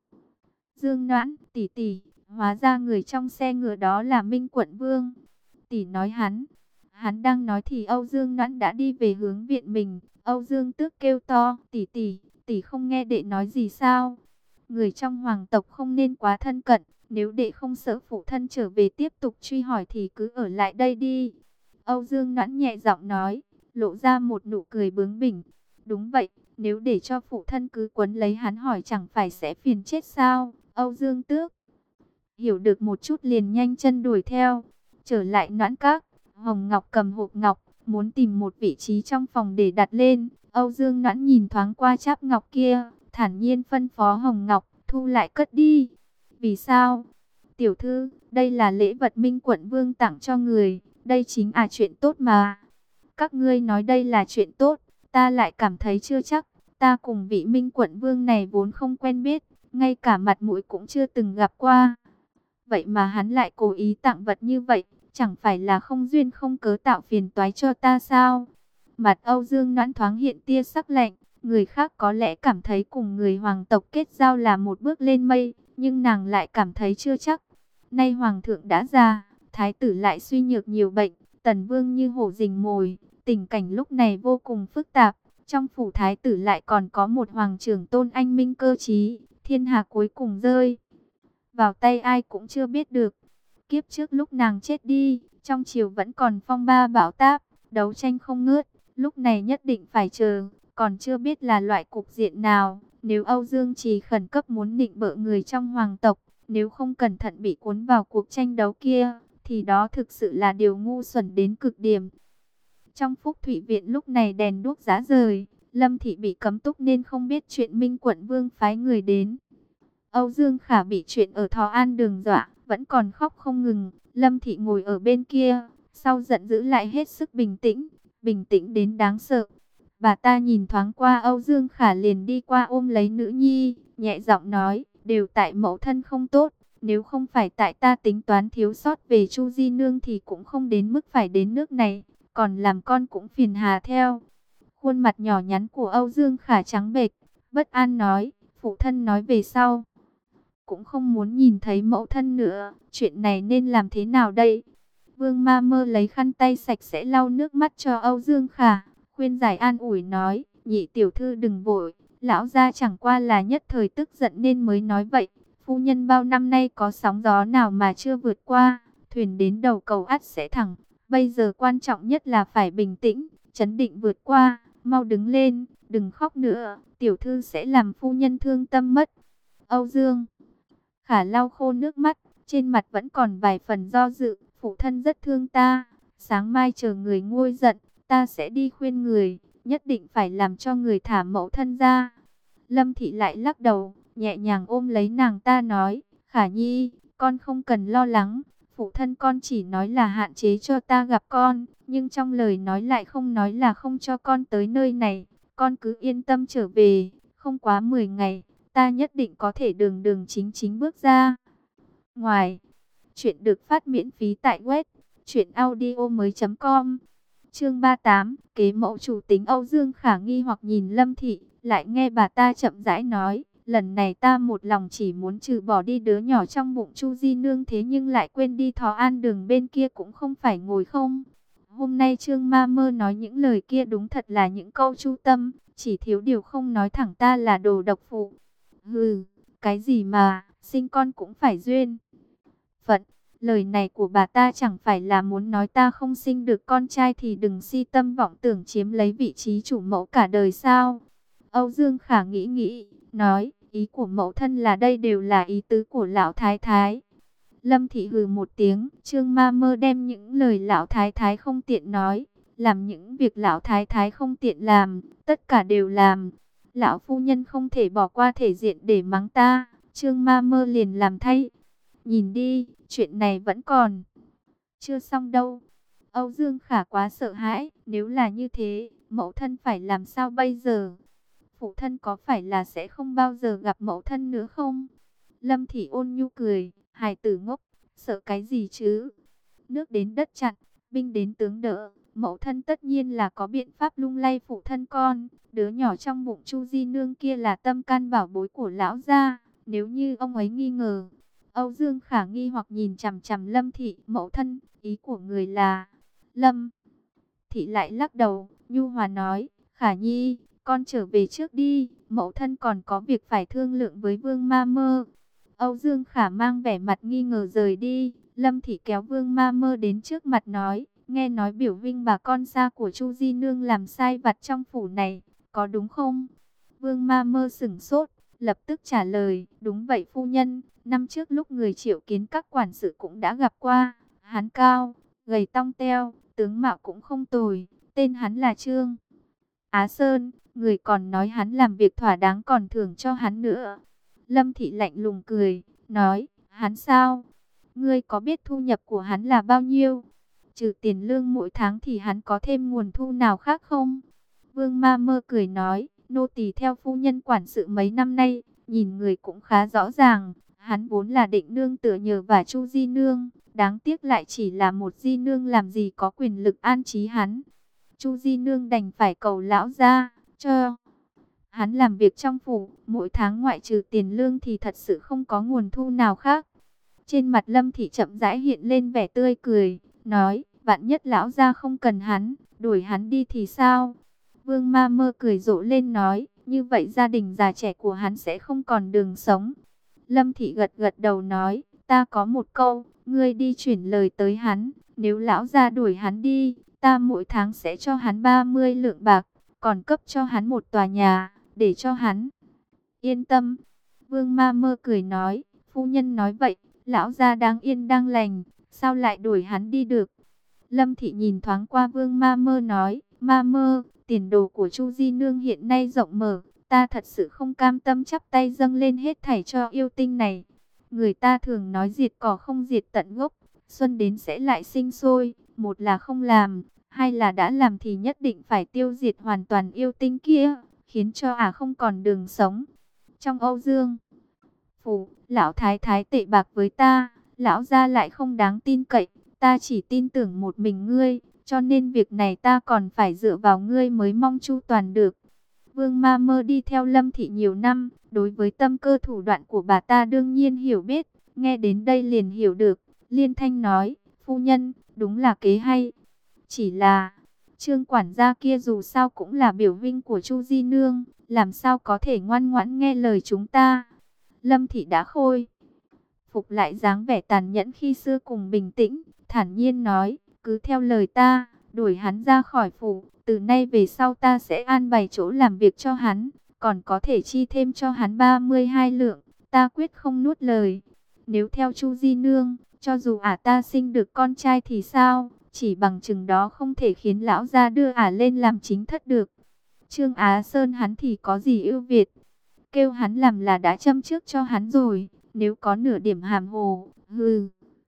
[SPEAKER 1] Dương Noãn, tỷ tỷ, hóa ra người trong xe ngựa đó là Minh Quận Vương. Tỷ nói hắn, hắn đang nói thì Âu Dương Noãn đã đi về hướng viện mình. Âu Dương Tước kêu to, tỷ tỷ, tỷ không nghe đệ nói gì sao? Người trong hoàng tộc không nên quá thân cận, nếu đệ không sợ phụ thân trở về tiếp tục truy hỏi thì cứ ở lại đây đi. Âu Dương Noãn nhẹ giọng nói, lộ ra một nụ cười bướng bỉnh. Đúng vậy, nếu để cho phụ thân cứ quấn lấy hắn hỏi chẳng phải sẽ phiền chết sao? Âu Dương Tước hiểu được một chút liền nhanh chân đuổi theo. Trở lại Noãn Các, Hồng Ngọc cầm hộp ngọc, muốn tìm một vị trí trong phòng để đặt lên. Âu Dương Noãn nhìn thoáng qua cháp ngọc kia, thản nhiên phân phó Hồng Ngọc, thu lại cất đi. Vì sao? Tiểu thư, đây là lễ vật Minh Quận Vương tặng cho người, đây chính là chuyện tốt mà. Các ngươi nói đây là chuyện tốt, ta lại cảm thấy chưa chắc. Ta cùng vị Minh Quận Vương này vốn không quen biết, ngay cả mặt mũi cũng chưa từng gặp qua. Vậy mà hắn lại cố ý tặng vật như vậy, chẳng phải là không duyên không cớ tạo phiền toái cho ta sao? Mặt Âu Dương Noãn thoáng hiện tia sắc lạnh, người khác có lẽ cảm thấy cùng người hoàng tộc kết giao là một bước lên mây, nhưng nàng lại cảm thấy chưa chắc. Nay hoàng thượng đã già, thái tử lại suy nhược nhiều bệnh, tần vương như hổ rình mồi, tình cảnh lúc này vô cùng phức tạp. Trong phủ thái tử lại còn có một hoàng trưởng tôn anh minh cơ trí, thiên hạ cuối cùng rơi vào tay ai cũng chưa biết được. Kiếp trước lúc nàng chết đi, trong triều vẫn còn phong ba bão táp, đấu tranh không ngớt, lúc này nhất định phải chờ, còn chưa biết là loại cục diện nào. Nếu Âu Dương Trì khẩn cấp muốn nịnh bợ người trong hoàng tộc, nếu không cẩn thận bị cuốn vào cuộc tranh đấu kia, thì đó thực sự là điều ngu xuẩn đến cực điểm. Trong Phúc Thủy Viện lúc này đèn đuốc rã rời, Lâm Thị bị cấm túc nên không biết chuyện Minh Quận Vương phái người đến. Âu Dương Khả bị chuyện ở Thọ An Đường dọa, vẫn còn khóc không ngừng. Lâm Thị ngồi ở bên kia, sau giận dữ lại hết sức bình tĩnh, bình tĩnh đến đáng sợ. Bà ta nhìn thoáng qua Âu Dương Khả liền đi qua ôm lấy nữ nhi, nhẹ giọng nói, đều tại mẫu thân không tốt. Nếu không phải tại ta tính toán thiếu sót về Chu Di Nương thì cũng không đến mức phải đến nước này, còn làm con cũng phiền hà theo. Khuôn mặt nhỏ nhắn của Âu Dương Khả trắng bệch, bất an nói, phụ thân nói về sau cũng không muốn nhìn thấy mẫu thân nữa, chuyện này nên làm thế nào đây? Vương Ma Mơ lấy khăn tay sạch sẽ lau nước mắt cho Âu Dương Khả, khuyên giải an ủi nói, nhị tiểu thư đừng vội, lão gia chẳng qua là nhất thời tức giận nên mới nói vậy. Phu nhân bao năm nay có sóng gió nào mà chưa vượt qua, thuyền đến đầu cầu ắt sẽ thẳng, bây giờ quan trọng nhất là phải bình tĩnh, trấn định vượt qua, mau đứng lên, đừng khóc nữa, tiểu thư sẽ làm phu nhân thương tâm mất. Âu Dương Khả lau khô nước mắt, trên mặt vẫn còn vài phần do dự, phụ thân rất thương ta, sáng mai chờ người nguôi giận, ta sẽ đi khuyên người, nhất định phải làm cho người thả mẫu thân ra. Lâm Thị lại lắc đầu, nhẹ nhàng ôm lấy nàng ta nói, Khả Nhi, con không cần lo lắng, phụ thân con chỉ nói là hạn chế cho ta gặp con, nhưng trong lời nói lại không nói là không cho con tới nơi này, con cứ yên tâm trở về, không quá mười ngày, ta nhất định có thể đường đường chính chính bước ra. Ngoài, chuyện được phát miễn phí tại web truyện audio mới chấm com. Chương ba mươi tám, kế mẫu chủ tính. Âu Dương Khả nghi hoặc nhìn Lâm Thị, lại nghe bà ta chậm rãi nói, lần này ta một lòng chỉ muốn trừ bỏ đi đứa nhỏ trong bụng Chu Di Nương, thế nhưng lại quên đi Thọ An Đường bên kia cũng không phải ngồi không. Hôm nay Trương Ma Mơ nói những lời kia đúng thật là những câu chu tâm, chỉ thiếu điều không nói thẳng ta là đồ độc phụ. Hừ, cái gì mà, sinh con cũng phải duyên phận. Lời này của bà ta chẳng phải là muốn nói ta không sinh được con trai thì đừng si tâm vọng tưởng chiếm lấy vị trí chủ mẫu cả đời sao? Âu Dương Khả nghĩ nghĩ, nói, ý của mẫu thân là đây đều là ý tứ của lão thái thái. Lâm Thị hừ một tiếng, Trương Ma Mơ đem những lời lão thái thái không tiện nói, làm những việc lão thái thái không tiện làm, tất cả đều làm. Lão phu nhân không thể bỏ qua thể diện để mắng ta, Trương Ma Mơ liền làm thay. Nhìn đi, chuyện này vẫn còn chưa xong đâu. Âu Dương Khả quá sợ hãi, nếu là như thế, mẫu thân phải làm sao bây giờ? Phụ thân có phải là sẽ không bao giờ gặp mẫu thân nữa không? Lâm Thị ôn nhu cười, hài tử ngốc, sợ cái gì chứ? Nước đến đất chặn, binh đến tướng đỡ, mẫu thân tất nhiên là có biện pháp lung lay phụ thân con. Đứa nhỏ trong bụng Chu Di Nương kia là tâm can bảo bối của lão gia, nếu như ông ấy nghi ngờ. Âu Dương Khả nghi hoặc nhìn chằm chằm Lâm Thị, mẫu thân, ý của người là... Lâm Thị lại lắc đầu, nhu hòa nói, Khả Nhi, con trở về trước đi, mẫu thân còn có việc phải thương lượng với Vương Ma Mơ. Âu Dương Khả mang vẻ mặt nghi ngờ rời đi, Lâm Thị kéo Vương Ma Mơ đến trước mặt nói, nghe nói biểu vinh bà con xa của Chu Di Nương làm sai vặt trong phủ này, có đúng không? Vương Ma Mơ sửng sốt, lập tức trả lời, đúng vậy phu nhân, năm trước lúc người Triệu Kiến các quản sự cũng đã gặp qua, hắn cao, gầy tong teo, tướng mạo cũng không tồi, tên hắn là Trương Á Sơn, người còn nói hắn làm việc thỏa đáng còn thưởng cho hắn nữa. Lâm Thị lạnh lùng cười, nói, hắn sao? Ngươi có biết thu nhập của hắn là bao nhiêu? Trừ tiền lương mỗi tháng thì hắn có thêm nguồn thu nào khác không? Vương Ma Mơ cười nói, nô tỳ theo phu nhân quản sự mấy năm nay, nhìn người cũng khá rõ ràng. Hắn vốn là định nương tựa nhờ và Chu Di Nương, đáng tiếc lại chỉ là một Di Nương làm gì có quyền lực an trí hắn. Chu Di Nương đành phải cầu lão gia cho hắn làm việc trong phủ, mỗi tháng ngoại trừ tiền lương thì thật sự không có nguồn thu nào khác. Trên mặt Lâm Thị chậm rãi hiện lên vẻ tươi cười, nói, vạn nhất lão gia không cần hắn, đuổi hắn đi thì sao? Vương Ma Mơ cười rộ lên nói, như vậy gia đình già trẻ của hắn sẽ không còn đường sống. Lâm Thị gật gật đầu nói, ta có một câu, ngươi đi chuyển lời tới hắn, nếu lão gia đuổi hắn đi, ta mỗi tháng sẽ cho hắn ba mươi lượng bạc, còn cấp cho hắn một tòa nhà, để cho hắn yên tâm. Vương Ma Mơ cười nói, phu nhân nói vậy, lão gia đang yên đang lành, sao lại đuổi hắn đi được? Lâm Thị nhìn thoáng qua Vương Ma Mơ nói, Ma Mơ, tiền đồ của Chu Di Nương hiện nay rộng mở, ta thật sự không cam tâm chắp tay dâng lên hết thảy cho yêu tinh này. Người ta thường nói diệt cỏ không diệt tận gốc, xuân đến sẽ lại sinh sôi, một là không làm, hai là đã làm thì nhất định phải tiêu diệt hoàn toàn yêu tinh kia, khiến cho ả không còn đường sống. Trong Âu Dương phủ, lão thái thái tệ bạc với ta, lão gia lại không đáng tin cậy, ta chỉ tin tưởng một mình ngươi, cho nên việc này ta còn phải dựa vào ngươi mới mong chu toàn được. Vương Ma Mơ đi theo Lâm Thị nhiều năm, đối với tâm cơ thủ đoạn của bà ta đương nhiên hiểu biết, nghe đến đây liền hiểu được, liên thanh nói, phu nhân, đúng là kế hay. Chỉ là, Trương quản gia kia dù sao cũng là biểu vinh của Chu Di Nương, làm sao có thể ngoan ngoãn nghe lời chúng ta. Lâm Thị đã khôi phục lại dáng vẻ tàn nhẫn khi xưa cùng bình tĩnh, thản nhiên nói, cứ theo lời ta, đuổi hắn ra khỏi phủ, từ nay về sau ta sẽ an bày chỗ làm việc cho hắn, còn có thể chi thêm cho hắn ba mươi hai lượng, ta quyết không nuốt lời. Nếu theo Chu Di Nương, cho dù ả ta sinh được con trai thì sao, chỉ bằng chừng đó không thể khiến lão gia đưa ả lên làm chính thất được. Trương Á Sơn hắn thì có gì ưu việt, kêu hắn làm là đã châm trước cho hắn rồi, nếu có nửa điểm hàm hồ, hừ,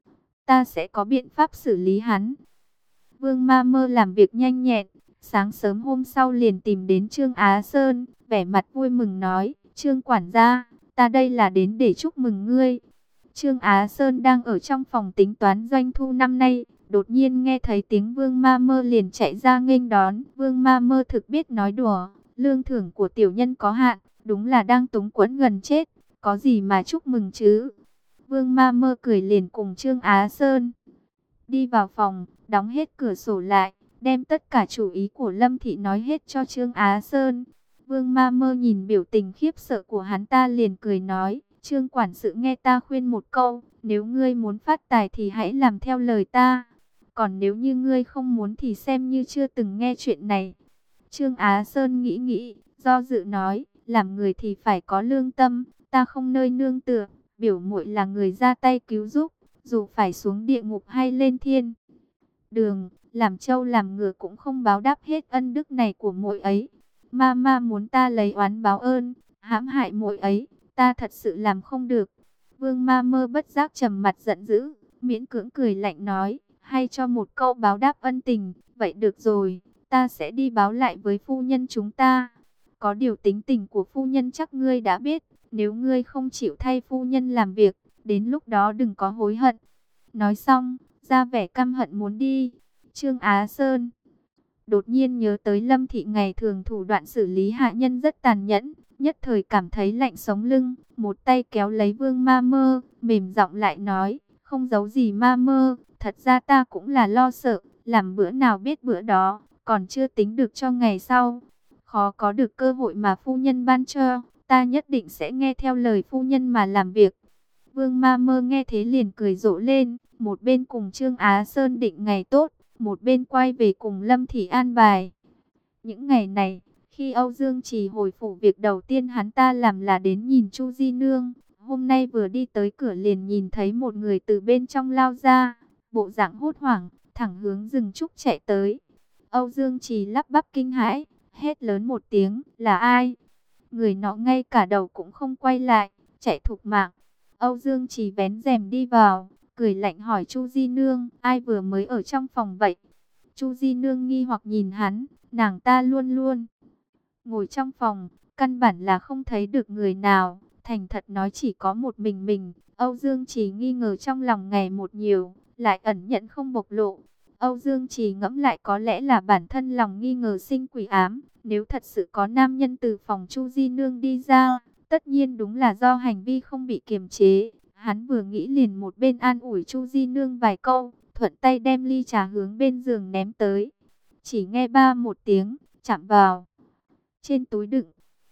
[SPEAKER 1] ta sẽ có biện pháp xử lý hắn. Vương Ma Mơ làm việc nhanh nhẹn, sáng sớm hôm sau liền tìm đến Trương Á Sơn, vẻ mặt vui mừng nói, Trương quản gia, ta đây là đến để chúc mừng ngươi. Trương Á Sơn đang ở trong phòng tính toán doanh thu năm nay, đột nhiên nghe thấy tiếng Vương Ma Mơ liền chạy ra nghênh đón. Vương Ma Mơ thực biết nói đùa, lương thưởng của tiểu nhân có hạn, đúng là đang túng quẫn gần chết, có gì mà chúc mừng chứ. Vương Ma Mơ cười liền cùng Trương Á Sơn đi vào phòng, đóng hết cửa sổ lại, đem tất cả chủ ý của Lâm Thị nói hết cho Trương Á Sơn. Vương Ma Mơ nhìn biểu tình khiếp sợ của hắn ta liền cười nói, Trương quản sự nghe ta khuyên một câu, nếu ngươi muốn phát tài thì hãy làm theo lời ta, còn nếu như ngươi không muốn thì xem như chưa từng nghe chuyện này. Trương Á Sơn nghĩ nghĩ, do dự nói, làm người thì phải có lương tâm, ta không nơi nương tựa, biểu muội là người ra tay cứu giúp, dù phải xuống địa ngục hay lên thiên đường, làm trâu làm ngựa cũng không báo đáp hết ân đức này của muội ấy. Ma ma muốn ta lấy oán báo ơn, hãm hại muội ấy, ta thật sự làm không được. Vương Ma Mơ bất giác trầm mặt giận dữ, miễn cưỡng cười lạnh nói, hay cho một câu báo đáp ân tình, vậy được rồi, ta sẽ đi báo lại với phu nhân chúng ta. Có điều tính tình của phu nhân chắc ngươi đã biết, nếu ngươi không chịu thay phu nhân làm việc, đến lúc đó đừng có hối hận. Nói xong, ra vẻ căm hận muốn đi. Trương Á Sơn đột nhiên nhớ tới Lâm Thị ngày thường thủ đoạn xử lý hạ nhân rất tàn nhẫn, nhất thời cảm thấy lạnh sống lưng, một tay kéo lấy Vương Ma Mơ, mềm giọng lại nói, không giấu gì Ma Mơ, thật ra ta cũng là lo sợ, làm bữa nào biết bữa đó, còn chưa tính được cho ngày sau. Khó có được cơ hội mà phu nhân ban cho, ta nhất định sẽ nghe theo lời phu nhân mà làm việc. Vương Ma Mơ nghe thế liền cười rộ lên, một bên cùng Trương Á Sơn định ngày tốt, một bên quay về cùng Lâm Thị an bài. Những ngày này, khi Âu Dương Trì hồi phủ, việc đầu tiên hắn ta làm là đến nhìn Chu Di Nương. Hôm nay vừa đi tới cửa liền nhìn thấy một người từ bên trong lao ra, bộ dạng hốt hoảng, thẳng hướng rừng trúc chạy tới. Âu Dương Trì lắp bắp kinh hãi, hét lớn một tiếng, là ai? Người nọ ngay cả đầu cũng không quay lại, chạy thục mạng. Âu Dương Trì vén rèm đi vào, cười lạnh hỏi Chu Di Nương, ai vừa mới ở trong phòng vậy? Chu Di Nương nghi hoặc nhìn hắn, nàng ta luôn luôn ngồi trong phòng, căn bản là không thấy được người nào, thành thật nói chỉ có một mình mình. Âu Dương Trì nghi ngờ trong lòng ngày một nhiều, lại ẩn nhẫn không bộc lộ. Âu Dương Trì ngẫm lại có lẽ là bản thân lòng nghi ngờ sinh quỷ ám, nếu thật sự có nam nhân từ phòng Chu Di Nương đi ra, tất nhiên đúng là do hành vi không bị kiềm chế. Hắn vừa nghĩ liền một bên an ủi Chu Di Nương vài câu, thuận tay đem ly trà hướng bên giường ném tới. Chỉ nghe ba một tiếng, chạm vào trên túi đựng.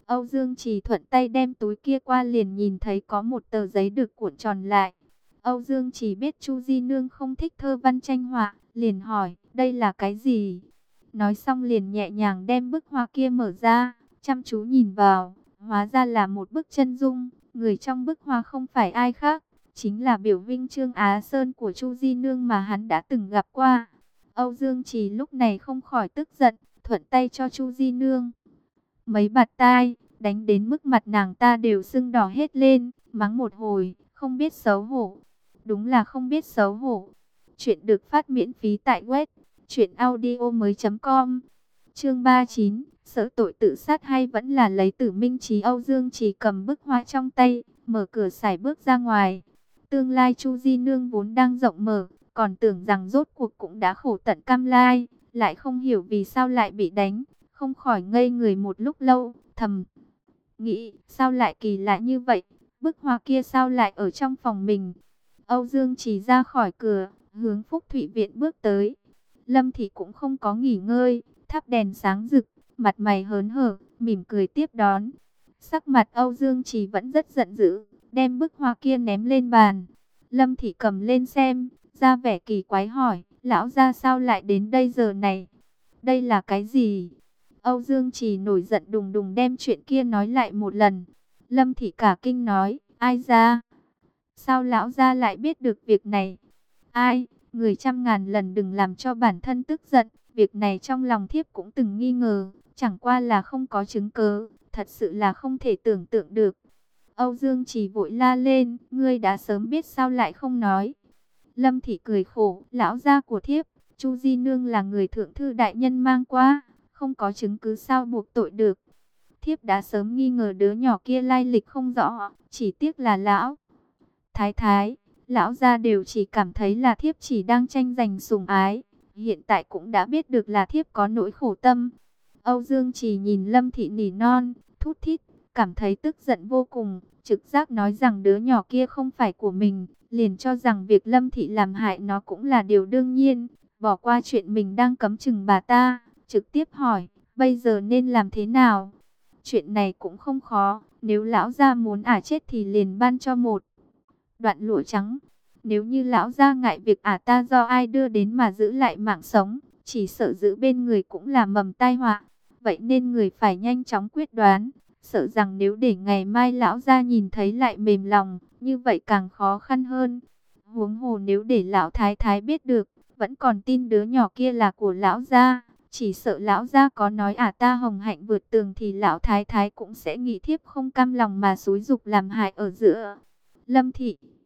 [SPEAKER 1] Âu Dương Trì thuận tay đem túi kia qua, liền nhìn thấy có một tờ giấy được cuộn tròn lại. Âu Dương Trì biết Chu Di Nương không thích thơ văn tranh họa, liền hỏi, đây là cái gì? Nói xong liền nhẹ nhàng đem bức hoa kia mở ra, chăm chú nhìn vào, hóa ra là một bức chân dung. Người trong bức hoa không phải ai khác, chính là biểu vinh Trương Á Sơn của Chu Di Nương mà hắn đã từng gặp qua. Âu Dương Trì lúc này không khỏi tức giận, thuận tay cho Chu Di Nương mấy bạt tai, đánh đến mức mặt nàng ta đều sưng đỏ hết lên, mắng một hồi, không biết xấu hổ. Đúng là không biết xấu hổ. Chuyện được phát miễn phí tại web truyện audio mới chấm com. Chương ba mươi chín, sợ tội tự sát hay vẫn là lấy tử minh trí? Âu Dương Trì cầm bức hoa trong tay, mở cửa sải bước ra ngoài. Tương lai Chu Di Nương vốn đang rộng mở, còn tưởng rằng rốt cuộc cũng đã khổ tận cam lai, lại không hiểu vì sao lại bị đánh, không khỏi ngây người một lúc lâu, thầm nghĩ, sao lại kỳ lạ như vậy, bức hoa kia sao lại ở trong phòng mình. Âu Dương Trì ra khỏi cửa, hướng Phúc Thụy Viện bước tới. Lâm Thị cũng không có nghỉ ngơi, thắp đèn sáng rực, mặt mày hớn hở, mỉm cười tiếp đón. Sắc mặt Âu Dương Trì vẫn rất giận dữ, đem bức hoa kia ném lên bàn. Lâm Thị cầm lên xem, ra vẻ kỳ quái hỏi, lão gia sao lại đến đây giờ này? Đây là cái gì? Âu Dương Trì nổi giận đùng đùng đem chuyện kia nói lại một lần. Lâm Thị cả kinh nói, ai ra? Sao lão gia lại biết được việc này? Ai? Người trăm ngàn lần đừng làm cho bản thân tức giận. Việc này trong lòng thiếp cũng từng nghi ngờ, chẳng qua là không có chứng cớ, thật sự là không thể tưởng tượng được. Âu Dương Trì vội la lên, ngươi đã sớm biết sao lại không nói? Lâm Thị cười khổ, lão gia của thiếp, Chu Di Nương là người thượng thư đại nhân mang qua, không có chứng cứ sao buộc tội được. Thiếp đã sớm nghi ngờ đứa nhỏ kia lai lịch không rõ, chỉ tiếc là lão thái thái, lão gia đều chỉ cảm thấy là thiếp chỉ đang tranh giành sủng ái, hiện tại cũng đã biết được là thiếp có nỗi khổ tâm. Âu Dương Trì nhìn Lâm Thị nỉ non, thút thít, cảm thấy tức giận vô cùng, trực giác nói rằng đứa nhỏ kia không phải của mình, liền cho rằng việc Lâm Thị làm hại nó cũng là điều đương nhiên, bỏ qua chuyện mình đang cấm chừng bà ta, trực tiếp hỏi, bây giờ nên làm thế nào? Chuyện này cũng không khó, nếu lão gia muốn ả chết thì liền ban cho một đoạn lụa trắng. Nếu như lão gia ngại việc ả ta do ai đưa đến mà giữ lại mạng sống, chỉ sợ giữ bên người cũng là mầm tai họa. Vậy nên người phải nhanh chóng quyết đoán, sợ rằng nếu để ngày mai lão gia nhìn thấy lại mềm lòng, như vậy càng khó khăn hơn. Huống hồ nếu để lão thái thái biết được, vẫn còn tin đứa nhỏ kia là của lão gia, chỉ sợ lão gia có nói ả ta hồng hạnh vượt tường thì lão thái thái cũng sẽ nghĩ thiếp không cam lòng mà xúi giục làm hại ở giữa. Lâm Thị